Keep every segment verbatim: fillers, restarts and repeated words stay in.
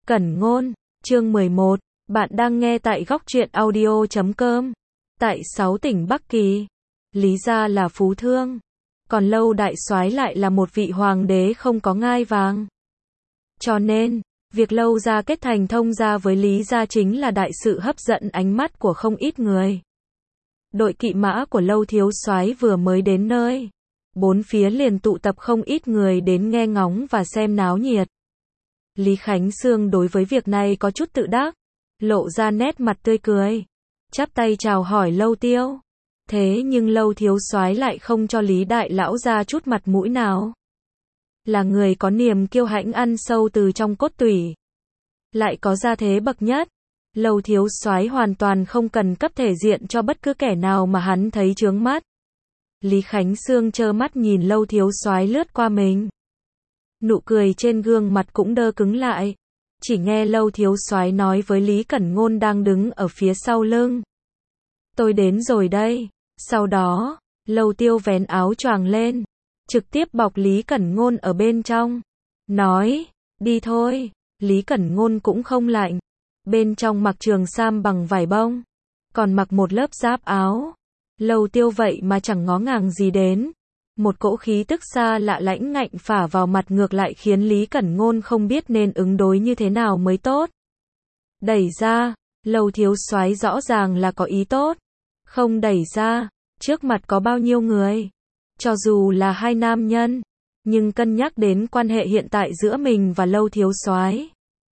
Cẩn ngôn, chương mười một, bạn đang nghe tại góc truyện audio chấm com. Tại sáu tỉnh Bắc Kỳ, Lý gia là phú thương, còn Lâu đại soái lại là một vị hoàng đế không có ngai vàng. Cho nên, việc Lâu gia kết thành thông gia với Lý gia chính là đại sự hấp dẫn ánh mắt của không ít người. Đội kỵ mã của Lâu thiếu soái vừa mới đến nơi, bốn phía liền tụ tập không ít người đến nghe ngóng và xem náo nhiệt. Lý Khánh Sương đối với việc này có chút tự đắc, lộ ra nét mặt tươi cười, chắp tay chào hỏi Lâu Tiêu. Thế nhưng Lâu thiếu soái lại không cho Lý đại lão ra chút mặt mũi nào. Là người có niềm kiêu hãnh ăn sâu từ trong cốt tủy, lại có gia thế bậc nhất, Lâu thiếu soái hoàn toàn không cần cấp thể diện cho bất cứ kẻ nào mà hắn thấy chướng mắt. Lý Khánh Sương trơ mắt nhìn Lâu thiếu soái lướt qua mình, nụ cười trên gương mặt cũng đơ cứng lại. Chỉ nghe Lâu thiếu soái nói với Lý Cẩn Ngôn đang đứng ở phía sau lưng: "Tôi đến rồi đây." Sau đó, Lâu Tiêu vén áo choàng lên, trực tiếp bọc Lý Cẩn Ngôn ở bên trong, nói: "Đi thôi." Lý Cẩn Ngôn cũng không lạnh, bên trong mặc trường sam bằng vải bông, còn mặc một lớp giáp áo. Lâu Tiêu vậy mà chẳng ngó ngàng gì đến. Một cỗ khí tức xa lạ lãnh ngạnh phả vào mặt ngược lại khiến Lý Cẩn Ngôn không biết nên ứng đối như thế nào mới tốt. Đẩy ra, Lâu thiếu soái rõ ràng là có ý tốt. Không đẩy ra, trước mặt có bao nhiêu người, cho dù là hai nam nhân, nhưng cân nhắc đến quan hệ hiện tại giữa mình và Lâu thiếu soái,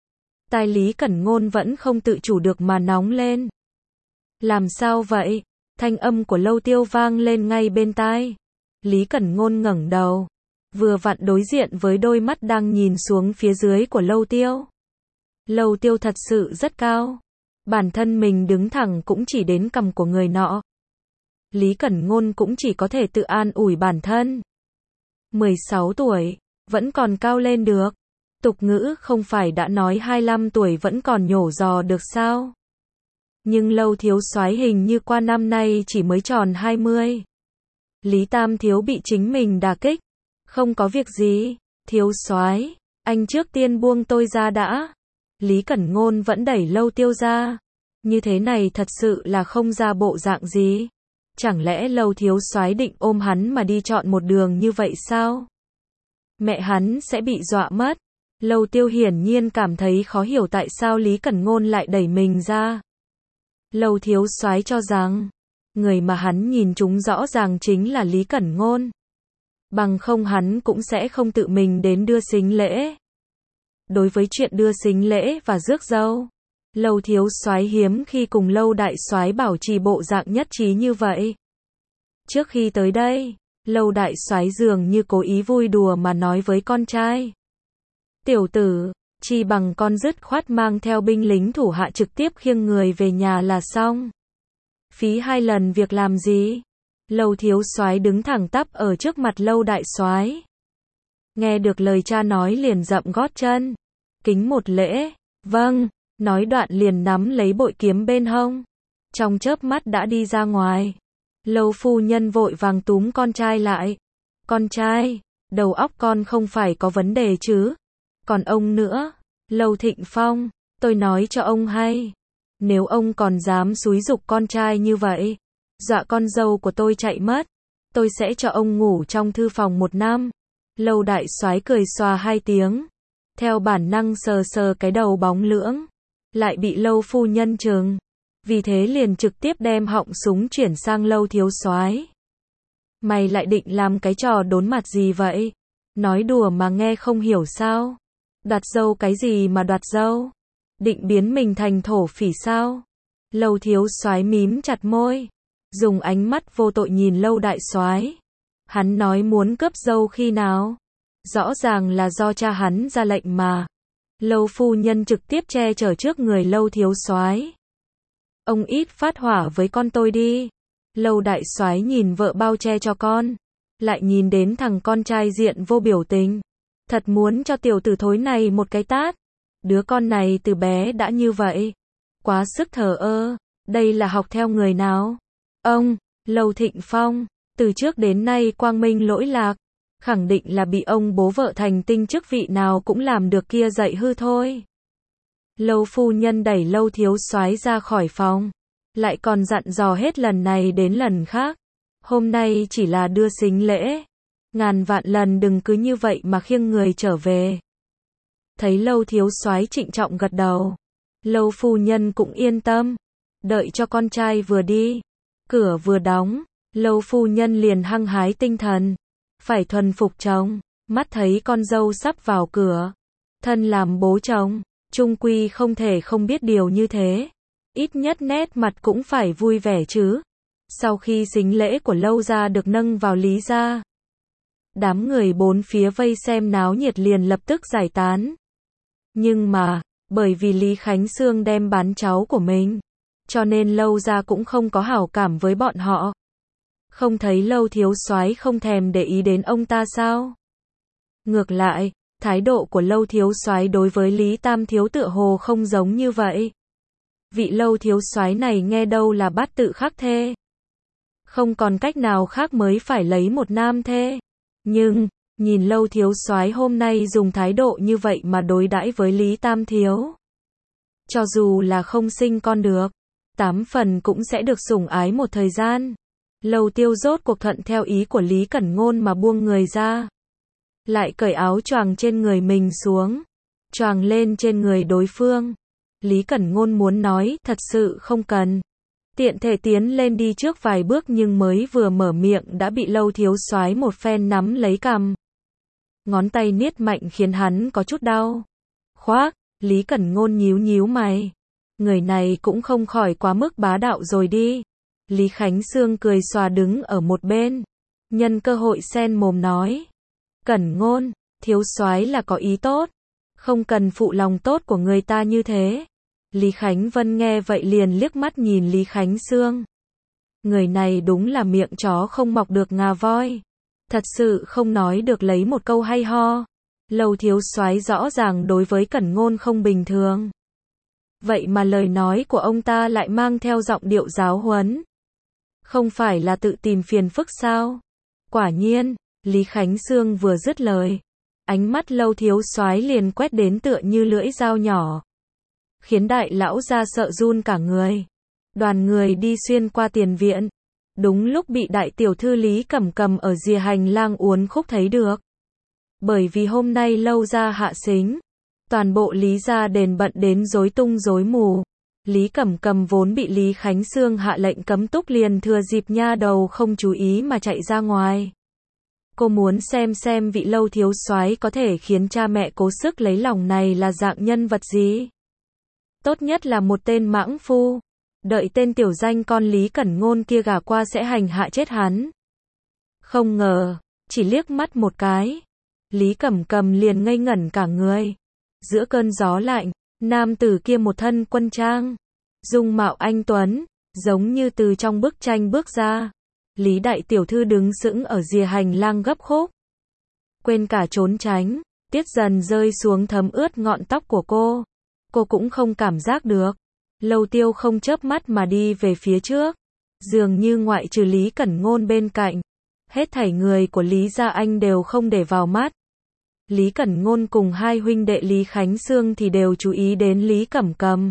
tai Lý Cẩn Ngôn vẫn không tự chủ được mà nóng lên. "Làm sao vậy?" Thanh âm của Lâu Tiêu vang lên ngay bên tai. Lý Cẩn Ngôn ngẩng đầu, vừa vặn đối diện với đôi mắt đang nhìn xuống phía dưới của Lâu Tiêu. Lâu Tiêu thật sự rất cao, bản thân mình đứng thẳng cũng chỉ đến cằm của người nọ. Lý Cẩn Ngôn cũng chỉ có thể tự an ủi bản thân. mười sáu tuổi, vẫn còn cao lên được. Tục ngữ không phải đã nói hai mươi lăm tuổi vẫn còn nhổ giò được sao? Nhưng Lâu thiếu soái hình như qua năm nay chỉ mới tròn hai mươi. Lý Tam thiếu bị chính mình đả kích. "Không có việc gì, thiếu soái, anh trước tiên buông tôi ra đã." Lý Cẩn Ngôn vẫn đẩy Lâu Tiêu ra. Như thế này thật sự là không ra bộ dạng gì. Chẳng lẽ Lâu thiếu soái định ôm hắn mà đi chọn một đường như vậy sao? Mẹ hắn sẽ bị dọa mất. Lâu Tiêu hiển nhiên cảm thấy khó hiểu tại sao Lý Cẩn Ngôn lại đẩy mình ra. Lâu thiếu soái cho rằng người mà hắn nhìn trúng rõ ràng chính là Lý Cẩn Ngôn. Bằng không hắn cũng sẽ không tự mình đến đưa sính lễ. Đối với chuyện đưa sính lễ và rước dâu, Lâu thiếu soái hiếm khi cùng Lâu đại soái bảo trì bộ dạng nhất trí như vậy. Trước khi tới đây, Lâu đại soái dường như cố ý vui đùa mà nói với con trai: "Tiểu tử, chi bằng con dứt khoát mang theo binh lính thủ hạ trực tiếp khiêng người về nhà là xong. Phí hai lần việc làm gì?" Lâu thiếu soái đứng thẳng tắp ở trước mặt Lâu đại soái. Nghe được lời cha nói liền dậm gót chân, kính một lễ. "Vâng." Nói đoạn liền nắm lấy bội kiếm bên hông, trong chớp mắt đã đi ra ngoài. Lâu phu nhân vội vàng túm con trai lại. "Con trai, đầu óc con không phải có vấn đề chứ? Còn ông nữa, Lâu Thịnh Phong, tôi nói cho ông hay, nếu ông còn dám xúi giục con trai như vậy, dọa con dâu của tôi chạy mất, tôi sẽ cho ông ngủ trong thư phòng một năm." Lâu đại soái cười xòa hai tiếng, theo bản năng sờ sờ cái đầu bóng lưỡng, lại bị Lâu phu nhân trừng, vì thế liền trực tiếp đem họng súng chuyển sang Lâu thiếu soái. "Mày lại định làm cái trò đốn mặt gì vậy? Nói đùa mà nghe không hiểu sao? Đoạt dâu cái gì mà đoạt dâu? Định biến mình thành thổ phỉ sao?" Lâu thiếu soái mím chặt môi, dùng ánh mắt vô tội nhìn Lâu đại soái. Hắn nói muốn cướp dâu khi nào? Rõ ràng là do cha hắn ra lệnh mà. Lâu phu nhân trực tiếp che chở trước người Lâu thiếu soái. "Ông ít phát hỏa với con tôi đi." Lâu đại soái nhìn vợ bao che cho con, lại nhìn đến thằng con trai diện vô biểu tình. Thật muốn cho tiểu tử thối này một cái tát. Đứa con này từ bé đã như vậy, quá sức thờ ơ. Đây là học theo người nào? Ông, Lâu Thịnh Phong, từ trước đến nay quang minh lỗi lạc, khẳng định là bị ông bố vợ thành tinh chức vị nào cũng làm được kia dạy hư thôi. Lâu phu nhân đẩy Lâu thiếu soái ra khỏi phòng, lại còn dặn dò hết lần này đến lần khác. Hôm nay chỉ là đưa sính lễ, ngàn vạn lần đừng cứ như vậy mà khiêng người trở về. Thấy Lâu thiếu soái trịnh trọng gật đầu, Lâu phu nhân cũng yên tâm, đợi cho con trai vừa đi, cửa vừa đóng, Lâu phu nhân liền hăng hái tinh thần, phải thuần phục chồng, mắt thấy con dâu sắp vào cửa, thân làm bố chồng, chung quy không thể không biết điều như thế, ít nhất nét mặt cũng phải vui vẻ chứ. Sau khi sính lễ của Lâu gia được nâng vào Lý gia, đám người bốn phía vây xem náo nhiệt liền lập tức giải tán. Nhưng mà, bởi vì Lý Khánh Sương đem bán cháu của mình, cho nên Lâu gia cũng không có hảo cảm với bọn họ. Không thấy Lâu thiếu soái không thèm để ý đến ông ta sao? Ngược lại, thái độ của Lâu thiếu soái đối với Lý Tam thiếu tựa hồ không giống như vậy. Vị Lâu thiếu soái này nghe đâu là bát tự khắc thê, không còn cách nào khác mới phải lấy một nam thê. Nhưng, nhìn Lâu thiếu soái hôm nay dùng thái độ như vậy mà đối đãi với Lý Tam thiếu, cho dù là không sinh con được, tám phần cũng sẽ được sủng ái một thời gian. Lâu Tiêu rốt cuộc thuận theo ý của Lý Cẩn Ngôn mà buông người ra, lại cởi áo choàng trên người mình xuống, choàng lên trên người đối phương. Lý Cẩn Ngôn muốn nói, thật sự không cần. Tiện thể tiến lên đi trước vài bước nhưng mới vừa mở miệng đã bị Lâu thiếu soái một phen nắm lấy cằm. Ngón tay niết mạnh khiến hắn có chút đau. Khoác, Lý Cẩn Ngôn nhíu nhíu mày. Người này cũng không khỏi quá mức bá đạo rồi đi. Lý Khánh Sương cười xòa đứng ở một bên, nhân cơ hội xen mồm nói. Cẩn Ngôn, thiếu soái là có ý tốt, không cần phụ lòng tốt của người ta như thế. Lý Khánh Vân nghe vậy liền liếc mắt nhìn Lý Khánh Sương. Người này đúng là miệng chó không mọc được ngà voi. Thật sự không nói được lấy một câu hay ho. Lâu thiếu soái rõ ràng đối với Cẩn Ngôn không bình thường. Vậy mà lời nói của ông ta lại mang theo giọng điệu giáo huấn. Không phải là tự tìm phiền phức sao? Quả nhiên, Lý Khánh Sương vừa dứt lời, ánh mắt Lâu thiếu soái liền quét đến tựa như lưỡi dao nhỏ, khiến đại lão ra sợ run cả người. Đoàn người đi xuyên qua tiền viện, đúng lúc bị đại tiểu thư Lý Cẩm Cầm ở rìa hành lang uốn khúc thấy được. Bởi vì hôm nay Lâu gia hạ sính, toàn bộ Lý gia đền bận đến rối tung rối mù. Lý Cẩm Cầm vốn bị Lý Khánh Sương hạ lệnh cấm túc liền thừa dịp nha đầu không chú ý mà chạy ra ngoài. Cô muốn xem xem vị Lâu thiếu soái có thể khiến cha mẹ cố sức lấy lòng này là dạng nhân vật gì. Tốt nhất là một tên mãng phu, đợi tên tiểu danh con Lý Cẩn Ngôn kia gả qua sẽ hành hạ chết hắn. Không ngờ, chỉ liếc mắt một cái, Lý Cẩm Cầm liền ngây ngẩn cả người. Giữa cơn gió lạnh, nam tử kia một thân quân trang, dung mạo anh tuấn, giống như từ trong bức tranh bước ra. Lý đại tiểu thư đứng sững ở rìa hành lang gấp khúc, quên cả trốn tránh, tiết dần rơi xuống thấm ướt ngọn tóc của cô. Cô cũng không cảm giác được. Lâu Tiêu không chớp mắt mà đi về phía trước, dường như ngoại trừ Lý Cẩn Ngôn bên cạnh, hết thảy người của Lý gia anh đều không để vào mắt. Lý Cẩn Ngôn cùng hai huynh đệ Lý Khánh Sương thì đều chú ý đến Lý Cẩm Cầm.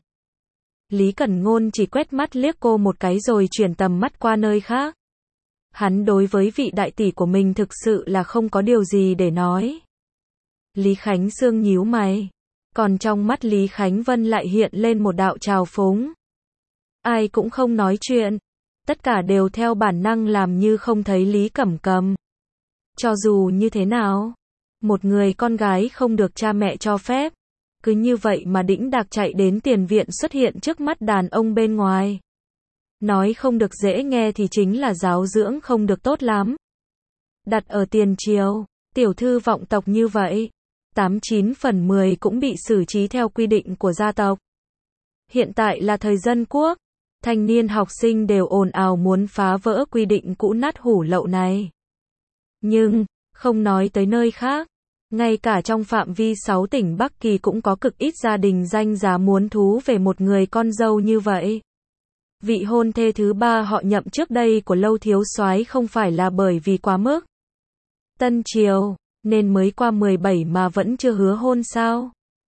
Lý Cẩn Ngôn chỉ quét mắt liếc cô một cái rồi chuyển tầm mắt qua nơi khác. Hắn đối với vị đại tỷ của mình thực sự là không có điều gì để nói. Lý Khánh Sương nhíu mày, còn trong mắt Lý Khánh Vân lại hiện lên một đạo trào phúng. Ai cũng không nói chuyện, tất cả đều theo bản năng làm như không thấy Lý Cẩm Cầm. Cho dù như thế nào, một người con gái không được cha mẹ cho phép, cứ như vậy mà đĩnh đạc chạy đến tiền viện xuất hiện trước mắt đàn ông bên ngoài. Nói không được dễ nghe thì chính là giáo dưỡng không được tốt lắm. Đặt ở tiền triều, tiểu thư vọng tộc như vậy, tám chín phần mười cũng bị xử trí theo quy định của gia tộc. Hiện tại là thời dân quốc, thanh niên học sinh đều ồn ào muốn phá vỡ quy định cũ nát hủ lậu này. Nhưng, không nói tới nơi khác, ngay cả trong phạm vi sáu tỉnh Bắc Kỳ cũng có cực ít gia đình danh giá muốn thú về một người con dâu như vậy. Vị hôn thê thứ ba họ Nhậm trước đây của Lâu thiếu soái không phải là bởi vì quá mức tân triều nên mới qua mười bảy mà vẫn chưa hứa hôn sao?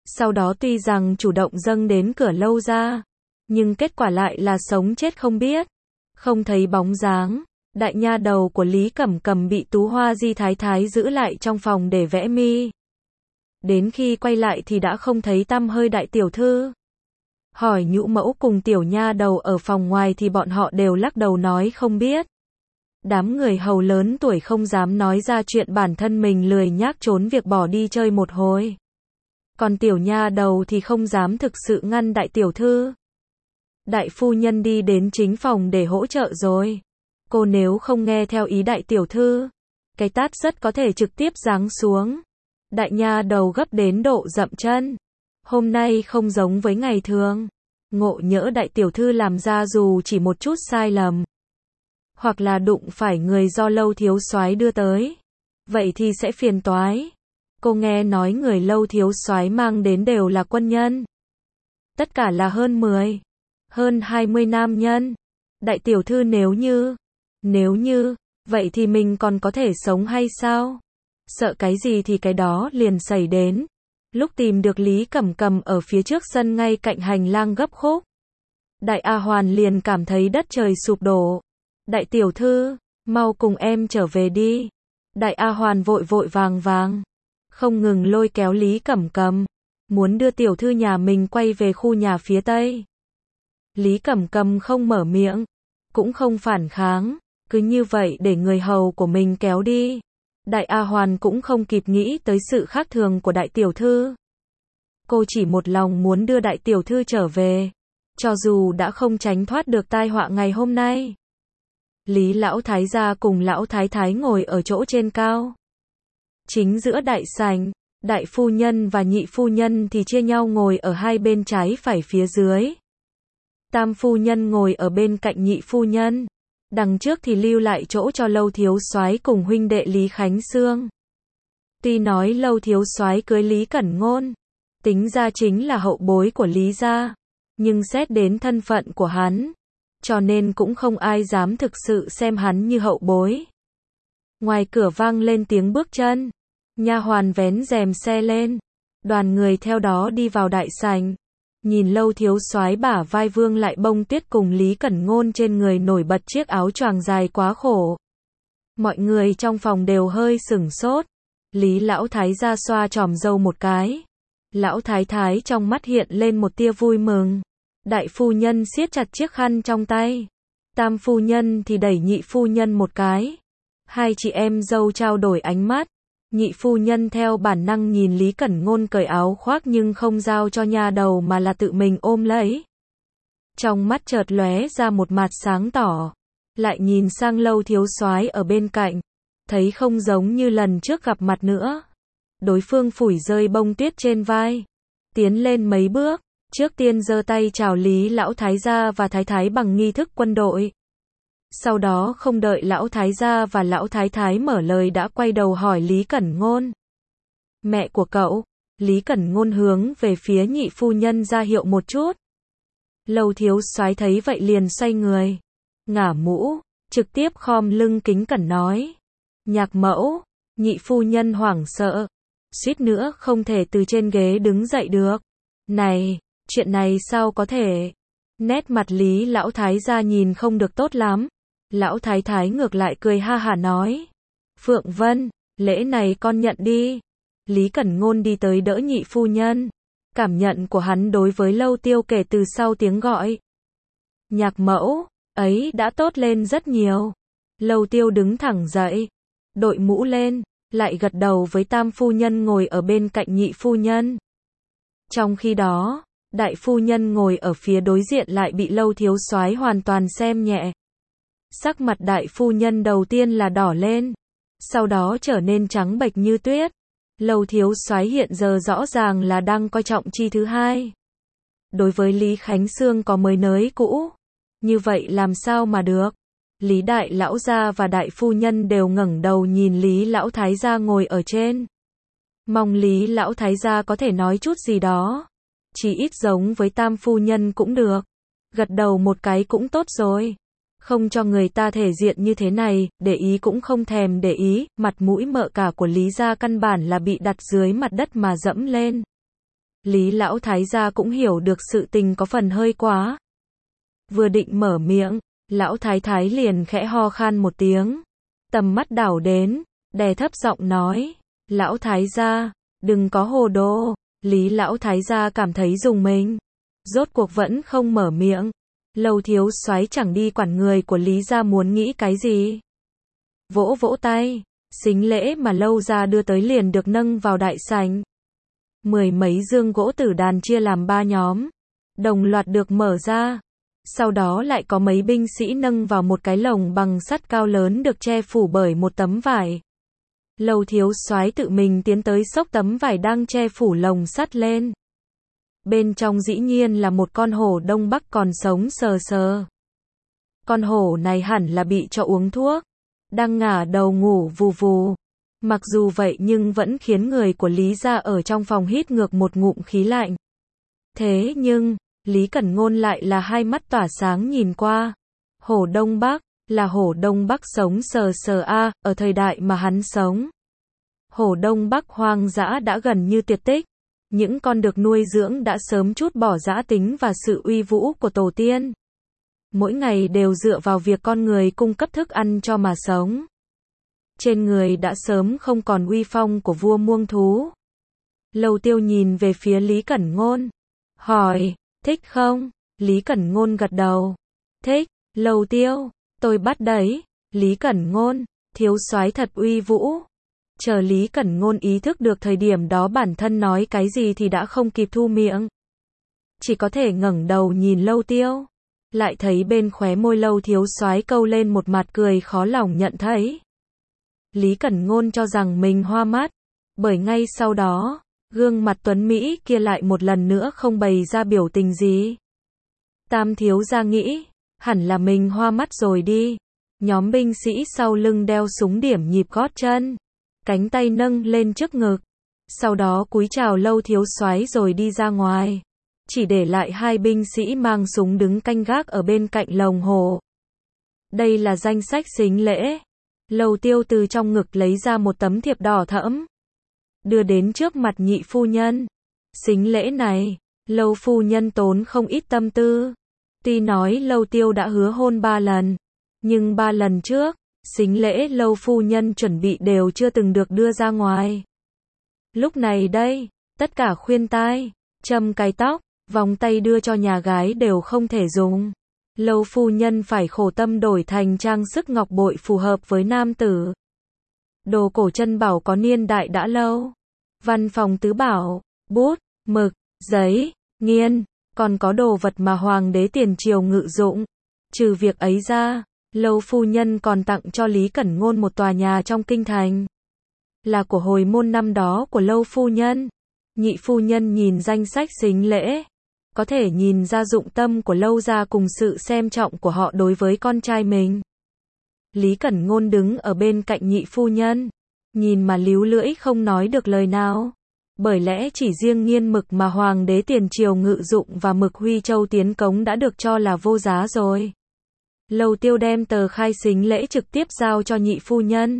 Sau đó tuy rằng chủ động dâng đến cửa Lâu gia, nhưng kết quả lại là sống chết không biết, không thấy bóng dáng. Đại nha đầu của Lý Cẩm Cầm bị Tú Hoa Di thái thái giữ lại trong phòng để vẽ mi. Đến khi quay lại thì đã không thấy tăm hơi đại tiểu thư. Hỏi nhũ mẫu cùng tiểu nha đầu ở phòng ngoài thì bọn họ đều lắc đầu nói không biết. Đám người hầu lớn tuổi không dám nói ra chuyện bản thân mình lười nhác trốn việc bỏ đi chơi một hồi. Còn tiểu nha đầu thì không dám thực sự ngăn đại tiểu thư. Đại phu nhân đi đến chính phòng để hỗ trợ rồi. Cô nếu không nghe theo ý đại tiểu thư, cái tát rất có thể trực tiếp giáng xuống. Đại nha đầu gấp đến độ dậm chân. Hôm nay không giống với ngày thường. Ngộ nhỡ đại tiểu thư làm ra dù chỉ một chút sai lầm, hoặc là đụng phải người do Lâu thiếu soái đưa tới, vậy thì sẽ phiền toái. Cô nghe nói người Lâu thiếu soái mang đến đều là quân nhân. Tất cả là hơn mười, hơn hai mươi nam nhân. Đại tiểu thư nếu như, nếu như, vậy thì mình còn có thể sống hay sao? Sợ cái gì thì cái đó liền xảy đến. Lúc tìm được Lý Cẩm Cầm ở phía trước sân ngay cạnh hành lang gấp khúc, Đại A Hoàn liền cảm thấy đất trời sụp đổ. Đại tiểu thư, mau cùng em trở về đi. Đại A Hoàn vội vội vàng vàng, không ngừng lôi kéo Lý Cẩm Cầm, muốn đưa tiểu thư nhà mình quay về khu nhà phía tây. Lý Cẩm Cầm không mở miệng, cũng không phản kháng, cứ như vậy để người hầu của mình kéo đi. Đại A Hoàn cũng không kịp nghĩ tới sự khác thường của đại tiểu thư. Cô chỉ một lòng muốn đưa đại tiểu thư trở về, cho dù đã không tránh thoát được tai họa ngày hôm nay. Lý lão thái gia cùng lão thái thái ngồi ở chỗ trên cao. Chính giữa đại sảnh, đại phu nhân và nhị phu nhân thì chia nhau ngồi ở hai bên trái phải phía dưới. Tam phu nhân ngồi ở bên cạnh nhị phu nhân. Đằng trước thì lưu lại chỗ cho Lâu thiếu soái cùng huynh đệ Lý Khánh Sương. Tuy nói Lâu thiếu soái cưới Lý Cẩn Ngôn, tính ra chính là hậu bối của Lý gia, nhưng xét đến thân phận của hắn, cho nên cũng không ai dám thực sự xem hắn như hậu bối. Ngoài cửa vang lên tiếng bước chân, nha hoàn vén rèm xe lên, đoàn người theo đó đi vào đại sảnh. Nhìn Lâu thiếu soái bả vai vương lại bông tuyết cùng Lý Cẩn Ngôn trên người nổi bật chiếc áo choàng dài quá khổ. Mọi người trong phòng đều hơi sửng sốt. Lý lão thái gia xoa chòm râu một cái. Lão thái thái trong mắt hiện lên một tia vui mừng. Đại phu nhân siết chặt chiếc khăn trong tay. Tam phu nhân thì đẩy nhị phu nhân một cái. Hai chị em dâu trao đổi ánh mắt. Nhị phu nhân theo bản năng nhìn Lý Cẩn Ngôn cởi áo khoác nhưng không giao cho nha đầu mà là tự mình ôm lấy. Trong mắt chợt lóe ra một mặt sáng tỏ, lại nhìn sang Lâu thiếu soái ở bên cạnh, thấy không giống như lần trước gặp mặt nữa. Đối phương phủi rơi bông tuyết trên vai, tiến lên mấy bước, trước tiên giơ tay chào Lý lão thái gia và thái thái bằng nghi thức quân đội. Sau đó không đợi lão thái gia và lão thái thái mở lời đã quay đầu hỏi Lý Cẩn Ngôn. Mẹ của cậu. Lý Cẩn Ngôn hướng về phía nhị phu nhân ra hiệu một chút. Lâu thiếu soái thấy vậy liền xoay người, ngả mũ, trực tiếp khom lưng kính cẩn nói. Nhạc mẫu. Nhị phu nhân hoảng sợ, suýt nữa không thể từ trên ghế đứng dậy được. Này, chuyện này sao có thể? Nét mặt Lý lão thái gia nhìn không được tốt lắm. Lão thái thái ngược lại cười ha hả nói. Phượng Vân, lễ này con nhận đi. Lý Cẩn Ngôn đi tới đỡ nhị phu nhân. Cảm nhận của hắn đối với Lâu Tiêu kể từ sau tiếng gọi nhạc mẫu, ấy đã tốt lên rất nhiều. Lâu Tiêu đứng thẳng dậy, đội mũ lên, lại gật đầu với tam phu nhân ngồi ở bên cạnh nhị phu nhân. Trong khi đó, đại phu nhân ngồi ở phía đối diện lại bị Lâu thiếu soái hoàn toàn xem nhẹ. Sắc mặt đại phu nhân đầu tiên là đỏ lên, sau đó trở nên trắng bệch như tuyết. Lâu thiếu soái hiện giờ rõ ràng là đang coi trọng chi thứ hai. Đối với Lý Khánh Sương có mới nới cũ, như vậy làm sao mà được? Lý đại lão gia và đại phu nhân đều ngẩng đầu nhìn Lý lão thái gia ngồi ở trên. Mong Lý lão thái gia có thể nói chút gì đó, chỉ ít giống với tam phu nhân cũng được. Gật đầu một cái cũng tốt rồi. Không cho người ta thể diện như thế này, để ý cũng không thèm để ý, mặt mũi mợ cả của Lý gia căn bản là bị đặt dưới mặt đất mà dẫm lên. Lý lão thái gia cũng hiểu được sự tình có phần hơi quá. Vừa định mở miệng, lão thái thái liền khẽ ho khan một tiếng. Tầm mắt đảo đến, đè thấp giọng nói, lão thái gia, đừng có hồ đồ. Lý lão thái gia cảm thấy rùng mình. Rốt cuộc vẫn không mở miệng. Lâu thiếu soái chẳng đi quản người của Lý gia muốn nghĩ cái gì. Vỗ vỗ tay, sính lễ mà Lâu gia đưa tới liền được nâng vào đại sảnh. Mười mấy dương gỗ tử đàn chia làm ba nhóm, đồng loạt được mở ra. Sau đó lại có mấy binh sĩ nâng vào một cái lồng bằng sắt cao lớn được che phủ bởi một tấm vải. Lâu thiếu soái tự mình tiến tới xốc tấm vải đang che phủ lồng sắt lên. Bên trong dĩ nhiên là một con hổ Đông Bắc còn sống sờ sờ. Con hổ này hẳn là bị cho uống thuốc, đang ngả đầu ngủ vù vù. Mặc dù vậy nhưng vẫn khiến người của Lý gia ở trong phòng hít ngược một ngụm khí lạnh. Thế nhưng, Lý Cẩn Ngôn lại là hai mắt tỏa sáng nhìn qua. Hổ Đông Bắc, là hổ Đông Bắc sống sờ sờ a, ở thời đại mà hắn sống. Hổ Đông Bắc hoang dã đã gần như tuyệt tích. Những con được nuôi dưỡng đã sớm trút bỏ dã tính và sự uy vũ của tổ tiên. Mỗi ngày đều dựa vào việc con người cung cấp thức ăn cho mà sống. Trên người đã sớm không còn uy phong của vua muông thú. Lâu Tiêu nhìn về phía Lý Cẩn Ngôn. Hỏi, thích không? Lý Cẩn Ngôn gật đầu. Thích. Lâu Tiêu, tôi bắt đấy. Lý Cẩn Ngôn, thiếu soái thật uy vũ. Chờ Lý Cẩn Ngôn ý thức được thời điểm đó bản thân nói cái gì thì đã không kịp thu miệng. Chỉ có thể ngẩng đầu nhìn Lâu Tiêu. Lại thấy bên khóe môi Lâu thiếu soái câu lên một mặt cười khó lòng nhận thấy. Lý Cẩn Ngôn cho rằng mình hoa mắt. Bởi ngay sau đó, gương mặt tuấn Mỹ kia lại một lần nữa không bày ra biểu tình gì. Tam thiếu gia nghĩ, hẳn là mình hoa mắt rồi đi. Nhóm binh sĩ sau lưng đeo súng điểm nhịp gót chân. Cánh tay nâng lên trước ngực. Sau đó cúi chào Lâu thiếu soái rồi đi ra ngoài. Chỉ để lại hai binh sĩ mang súng đứng canh gác ở bên cạnh lồng hổ. Đây là danh sách sính lễ. Lâu Tiêu từ trong ngực lấy ra một tấm thiệp đỏ thẫm. Đưa đến trước mặt nhị phu nhân. Sính lễ này, Lâu phu nhân tốn không ít tâm tư. Tuy nói Lâu Tiêu đã hứa hôn ba lần. Nhưng ba lần trước, sính lễ Lâu phu nhân chuẩn bị đều chưa từng được đưa ra ngoài. Lúc này đây, tất cả khuyên tai, châm cài tóc, vòng tay đưa cho nhà gái đều không thể dùng. Lâu phu nhân phải khổ tâm đổi thành trang sức ngọc bội phù hợp với nam tử. Đồ cổ chân bảo có niên đại đã lâu. Văn phòng tứ bảo, bút, mực, giấy, nghiên, còn có đồ vật mà hoàng đế tiền triều ngự dụng. Trừ việc ấy ra, Lâu phu nhân còn tặng cho Lý Cẩn Ngôn một tòa nhà trong kinh thành. Là của hồi môn năm đó của Lâu phu nhân. Nhị phu nhân nhìn danh sách sính lễ. Có thể nhìn ra dụng tâm của Lâu gia cùng sự xem trọng của họ đối với con trai mình. Lý Cẩn Ngôn đứng ở bên cạnh nhị phu nhân. Nhìn mà líu lưỡi không nói được lời nào. Bởi lẽ chỉ riêng nghiên mực mà hoàng đế tiền triều ngự dụng và mực Huy Châu tiến cống đã được cho là vô giá rồi. Lâu Tiêu đem tờ khai sính lễ trực tiếp giao cho nhị phu nhân.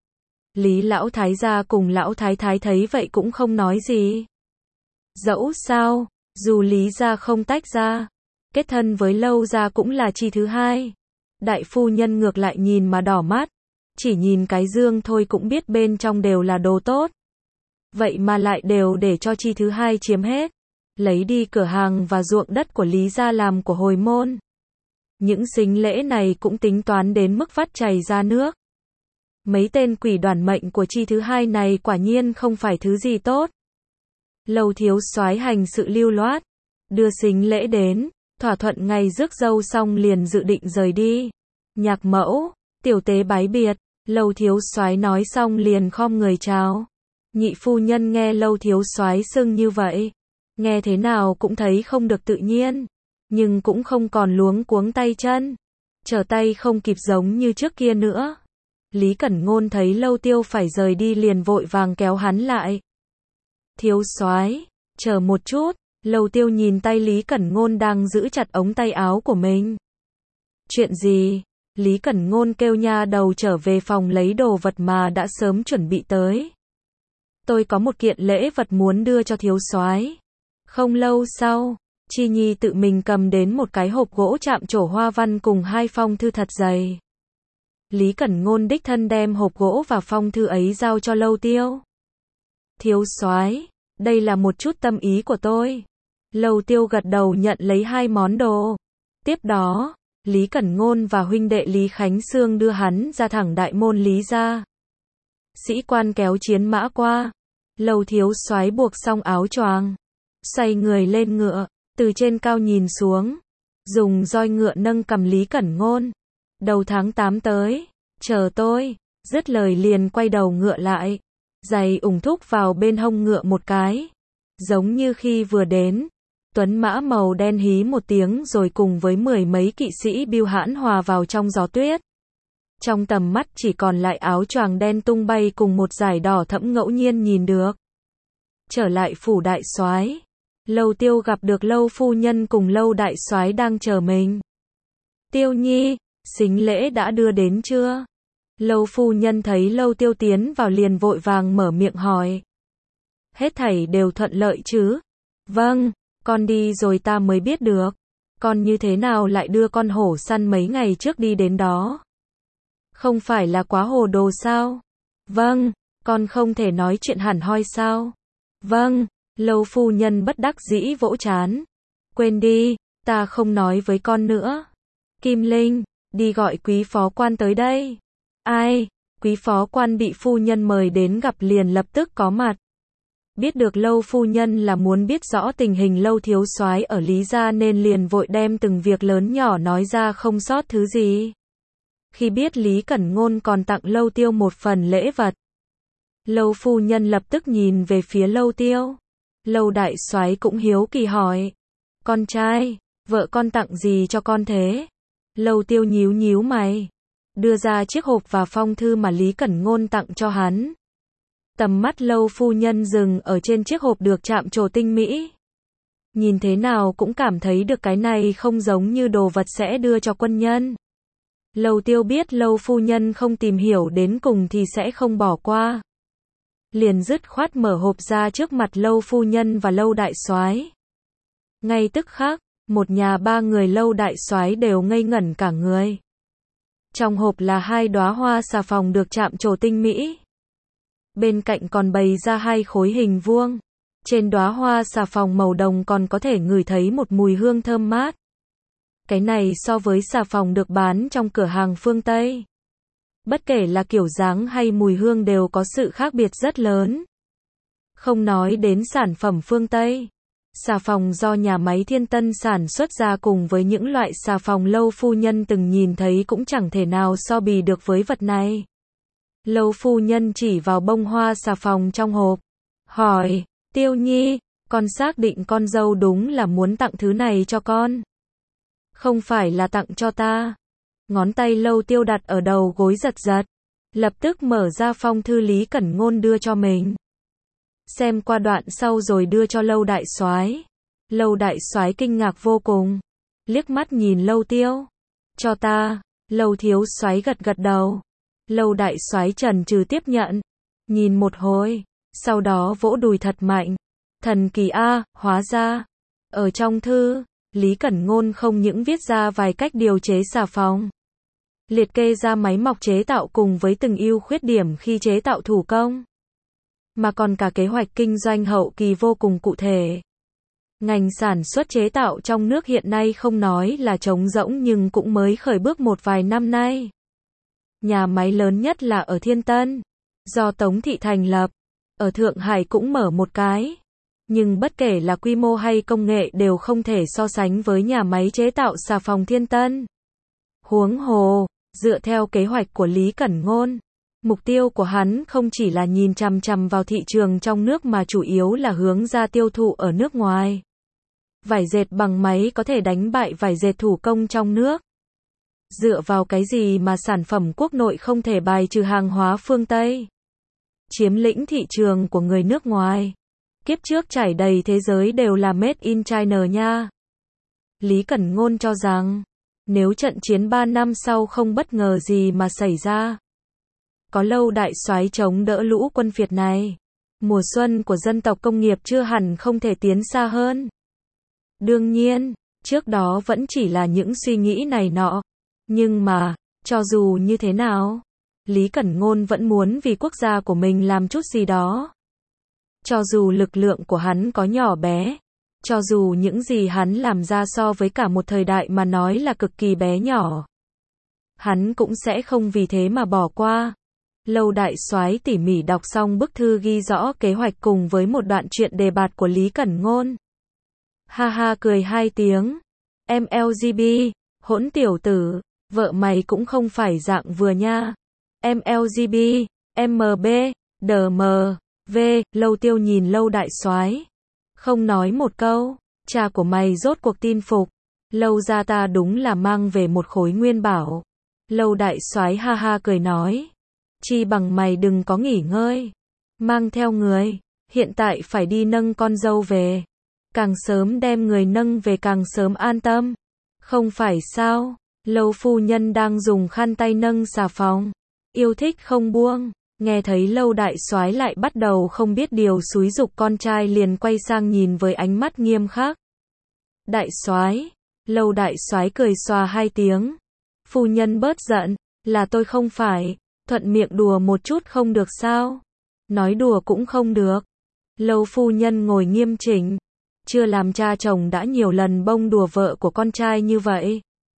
Lý lão thái gia cùng lão thái thái thấy vậy cũng không nói gì. Dẫu sao, dù Lý gia không tách ra, kết thân với Lâu gia cũng là chi thứ hai. Đại phu nhân ngược lại nhìn mà đỏ mắt. Chỉ nhìn cái dương thôi cũng biết bên trong đều là đồ tốt. Vậy mà lại đều để cho chi thứ hai chiếm hết. Lấy đi cửa hàng và ruộng đất của Lý gia làm của hồi môn. Những sính lễ này cũng tính toán đến mức vắt chảy ra nước. Mấy tên quỷ đoàn mệnh của chi thứ hai này quả nhiên không phải thứ gì tốt. Lâu thiếu soái hành sự lưu loát, đưa sính lễ đến, thỏa thuận ngày rước dâu xong liền dự định rời đi. Nhạc mẫu, tiểu tế bái biệt. Lâu thiếu soái nói xong liền khom người chào. Nhị phu nhân nghe Lâu thiếu soái xưng như vậy, nghe thế nào cũng thấy không được tự nhiên, nhưng cũng không còn luống cuống tay chân, trở tay không kịp giống như trước kia nữa. Lý Cẩn Ngôn thấy Lâu Tiêu phải rời đi liền vội vàng kéo hắn lại. Thiếu soái, chờ một chút. Lâu Tiêu nhìn tay Lý Cẩn Ngôn đang giữ chặt ống tay áo của mình. Chuyện gì? Lý Cẩn Ngôn kêu nha đầu trở về phòng lấy đồ vật mà đã sớm chuẩn bị tới. Tôi có một kiện lễ vật muốn đưa cho thiếu soái. Không lâu sau, Chi Nhi tự mình cầm đến một cái hộp gỗ chạm trổ hoa văn cùng hai phong thư thật dày. Lý Cẩn Ngôn đích thân đem hộp gỗ và phong thư ấy giao cho Lâu Tiêu. Thiếu soái, đây là một chút tâm ý của tôi. Lâu Tiêu gật đầu nhận lấy hai món đồ. Tiếp đó, Lý Cẩn Ngôn và huynh đệ Lý Khánh Sương đưa hắn ra thẳng đại môn Lý gia. Sĩ quan kéo chiến mã qua. Lâu thiếu soái buộc xong áo choàng, xoay người lên ngựa, từ trên cao nhìn xuống, dùng roi ngựa nâng cầm Lý Cẩn Ngôn. Đầu tháng tám tới, chờ tôi, dứt lời liền quay đầu ngựa lại, giày ủng thúc vào bên hông ngựa một cái. Giống như khi vừa đến, tuấn mã màu đen hí một tiếng rồi cùng với mười mấy kỵ sĩ bưu hãn hòa vào trong gió tuyết. Trong tầm mắt chỉ còn lại áo choàng đen tung bay cùng một dải đỏ thẫm ngẫu nhiên nhìn được. Trở lại phủ đại soái, Lâu Tiêu gặp được Lâu phu nhân cùng Lâu đại soái đang chờ mình. Tiêu Nhi, sính lễ đã đưa đến chưa? Lâu phu nhân thấy Lâu Tiêu tiến vào liền vội vàng mở miệng hỏi. Hết thảy đều thuận lợi chứ? Vâng, con đi rồi ta mới biết được. Con như thế nào lại đưa con hổ săn mấy ngày trước đi đến đó? Không phải là quá hồ đồ sao? Vâng, con không thể nói chuyện hẳn hoi sao? Vâng, Lâu phu nhân bất đắc dĩ vỗ trán. Quên đi, ta không nói với con nữa. Kim Linh, đi gọi quý phó quan tới đây. Ai? Quý phó quan bị phu nhân mời đến gặp liền lập tức có mặt. Biết được Lâu phu nhân là muốn biết rõ tình hình Lâu thiếu soái ở Lý gia nên liền vội đem từng việc lớn nhỏ nói ra không sót thứ gì. Khi biết Lý Cẩn Ngôn còn tặng Lâu Tiêu một phần lễ vật, Lâu phu nhân lập tức nhìn về phía Lâu Tiêu. Lâu đại soái cũng hiếu kỳ hỏi. Con trai, vợ con tặng gì cho con thế? Lâu Tiêu nhíu nhíu mày, đưa ra chiếc hộp và phong thư mà Lý Cẩn Ngôn tặng cho hắn. Tầm mắt Lâu phu nhân dừng ở trên chiếc hộp được chạm trổ tinh mỹ. Nhìn thế nào cũng cảm thấy được cái này không giống như đồ vật sẽ đưa cho quân nhân. Lâu Tiêu biết Lâu phu nhân không tìm hiểu đến cùng thì sẽ không bỏ qua. Liền dứt khoát mở hộp ra trước mặt Lâu phu nhân và Lâu đại soái. Ngay tức khắc, một nhà ba người Lâu đại soái đều ngây ngẩn cả người. Trong hộp là hai đóa hoa xà phòng được chạm trổ tinh mỹ. Bên cạnh còn bày ra hai khối hình vuông. Trên đóa hoa xà phòng màu đồng còn có thể ngửi thấy một mùi hương thơm mát. Cái này so với xà phòng được bán trong cửa hàng phương Tây, bất kể là kiểu dáng hay mùi hương đều có sự khác biệt rất lớn. Không nói đến sản phẩm phương Tây, xà phòng do nhà máy Thiên Tân sản xuất ra cùng với những loại xà phòng Lâu phu nhân từng nhìn thấy cũng chẳng thể nào so bì được với vật này. Lâu phu nhân chỉ vào bông hoa xà phòng trong hộp, hỏi, Tiêu Nhi, con xác định con dâu đúng là muốn tặng thứ này cho con? Không phải là tặng cho ta. Ngón tay Lâu Tiêu đặt ở đầu gối giật giật, lập tức mở ra phong thư Lý Cẩn Ngôn đưa cho mình. Xem qua đoạn sau rồi đưa cho Lâu đại soái. Lâu đại soái kinh ngạc vô cùng, liếc mắt nhìn Lâu Tiêu. Cho ta. Lâu thiếu soái gật gật đầu. Lâu đại soái chần chừ tiếp nhận, nhìn một hồi, sau đó vỗ đùi thật mạnh. Thần kỳ a, hóa ra ở trong thư, Lý Cẩn Ngôn không những viết ra vài cách điều chế xà phòng, liệt kê ra máy móc chế tạo cùng với từng ưu khuyết điểm khi chế tạo thủ công, mà còn cả kế hoạch kinh doanh hậu kỳ vô cùng cụ thể. Ngành sản xuất chế tạo trong nước hiện nay không nói là trống rỗng nhưng cũng mới khởi bước một vài năm nay. Nhà máy lớn nhất là ở Thiên Tân, do Tống Thị thành lập, ở Thượng Hải cũng mở một cái. Nhưng bất kể là quy mô hay công nghệ đều không thể so sánh với nhà máy chế tạo xà phòng Thiên Tân. Huống hồ, dựa theo kế hoạch của Lý Cẩn Ngôn, mục tiêu của hắn không chỉ là nhìn chằm chằm vào thị trường trong nước mà chủ yếu là hướng ra tiêu thụ ở nước ngoài. Vải dệt bằng máy có thể đánh bại vải dệt thủ công trong nước. Dựa vào cái gì mà sản phẩm quốc nội không thể bài trừ hàng hóa phương Tây, chiếm lĩnh thị trường của người nước ngoài? Kiếp trước trải đầy thế giới đều là made in China nha. Lý Cẩn Ngôn cho rằng, nếu trận chiến ba năm sau không bất ngờ gì mà xảy ra, có Lâu đại soái chống đỡ lũ quân Việt này, Mùa xuân của dân tộc công nghiệp chưa hẳn không thể tiến xa hơn. Đương nhiên, trước đó vẫn chỉ là những suy nghĩ này nọ. Nhưng mà, cho dù như thế nào, Lý Cẩn Ngôn vẫn muốn vì quốc gia của mình làm chút gì đó. Cho dù lực lượng của hắn có nhỏ bé, cho dù những gì hắn làm ra so với cả một thời đại mà nói là cực kỳ bé nhỏ, hắn cũng sẽ không vì thế mà bỏ qua. Lâu Đại Soái tỉ mỉ đọc xong bức thư ghi rõ kế hoạch cùng với một đoạn truyện đề bạt của Lý Cẩn Ngôn. Ha ha cười hai tiếng. em lờ giê bê, hỗn tiểu tử, vợ mày cũng không phải dạng vừa nha. em lờ giê bê, em bê, đê em vê, Lâu Tiêu nhìn Lâu Đại Soái, không nói một câu. Cha của mày rốt cuộc tin phục. Lâu gia ta đúng là mang về một khối nguyên bảo. Lâu Đại Soái ha ha cười nói, chi bằng mày đừng có nghỉ ngơi, mang theo người, hiện tại phải đi nâng con dâu về. Càng sớm đem người nâng về càng sớm an tâm. Không phải sao? Lâu phu nhân đang dùng khăn tay nâng xà phòng, yêu thích không buông. Nghe thấy Lâu Đại Soái lại bắt đầu không biết điều xúi giục con trai, liền quay sang nhìn với ánh mắt nghiêm khắc. Đại Soái, Lâu Đại Soái cười xòa hai tiếng. Phu nhân bớt giận, là tôi không phải, thuận miệng đùa một chút không được sao? Nói đùa cũng không được. Lâu phu nhân ngồi nghiêm chỉnh, chưa làm cha chồng đã nhiều lần bông đùa vợ của con trai như vậy.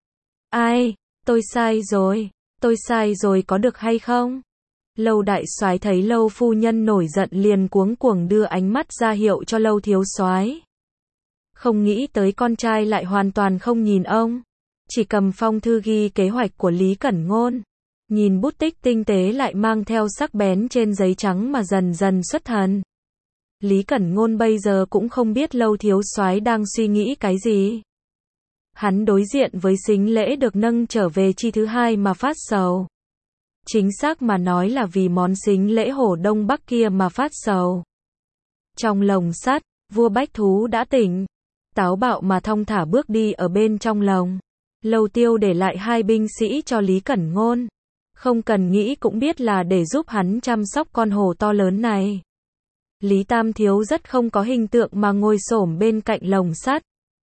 Ai, tôi sai rồi, tôi sai rồi có được hay không? Lâu Đại Soái thấy Lâu phu nhân nổi giận liền cuống cuồng đưa ánh mắt ra hiệu cho Lâu thiếu soái. Không nghĩ tới con trai lại hoàn toàn không nhìn ông, chỉ cầm phong thư ghi kế hoạch của Lý Cẩn Ngôn, nhìn bút tích tinh tế lại mang theo sắc bén trên giấy trắng mà dần dần xuất thần. Lý Cẩn Ngôn bây giờ cũng không biết Lâu thiếu soái đang suy nghĩ cái gì. Hắn đối diện với sính lễ được nâng trở về chi thứ hai mà phát sầu. Chính xác mà nói là vì món sính lễ hổ Đông Bắc kia mà phát sầu. Trong lồng sắt, vua bách thú đã tỉnh, táo bạo mà thong thả bước đi ở bên trong lồng. Lâu Tiêu để lại hai binh sĩ cho Lý Cẩn Ngôn, không cần nghĩ cũng biết là để giúp hắn chăm sóc con hổ to lớn này. Lý Tam Thiếu rất không có hình tượng mà ngồi xổm bên cạnh lồng sắt,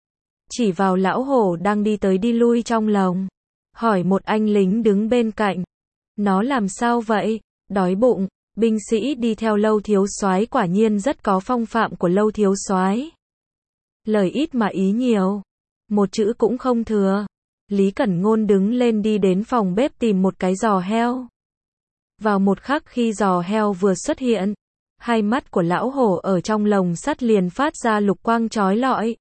chỉ vào lão hổ đang đi tới đi lui trong lồng, hỏi một anh lính đứng bên cạnh. Nó làm sao vậy? Đói bụng. Binh sĩ đi theo Lâu thiếu soái quả nhiên rất có phong phạm của Lâu thiếu soái. Lời ít mà ý nhiều, một chữ cũng không thừa. Lý Cẩn Ngôn đứng lên đi đến phòng bếp tìm một cái giò heo. Vào một khắc khi giò heo vừa xuất hiện, hai mắt của lão hổ ở trong lồng sắt liền phát ra lục quang chói lọi.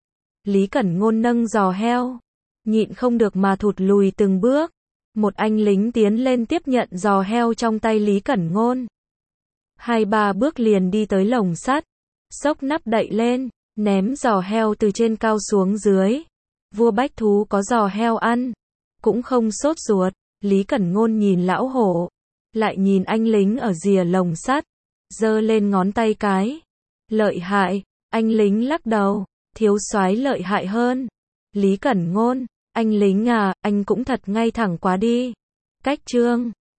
Lý Cẩn Ngôn nâng giò heo, nhịn không được mà thụt lùi từng bước. Một anh lính tiến lên tiếp nhận giò heo trong tay Lý Cẩn Ngôn. Hai ba bước liền đi tới lồng sắt, xốc nắp đậy lên, ném giò heo từ trên cao xuống dưới. Vua bách thú có giò heo ăn, cũng không sốt ruột. Lý Cẩn Ngôn nhìn lão hổ, lại nhìn anh lính ở rìa lồng sắt, giơ lên ngón tay cái. Lợi hại. Anh lính lắc đầu, thiếu soái lợi hại hơn. Lý Cẩn Ngôn, anh lính à, anh cũng thật ngay thẳng quá đi. Cách chương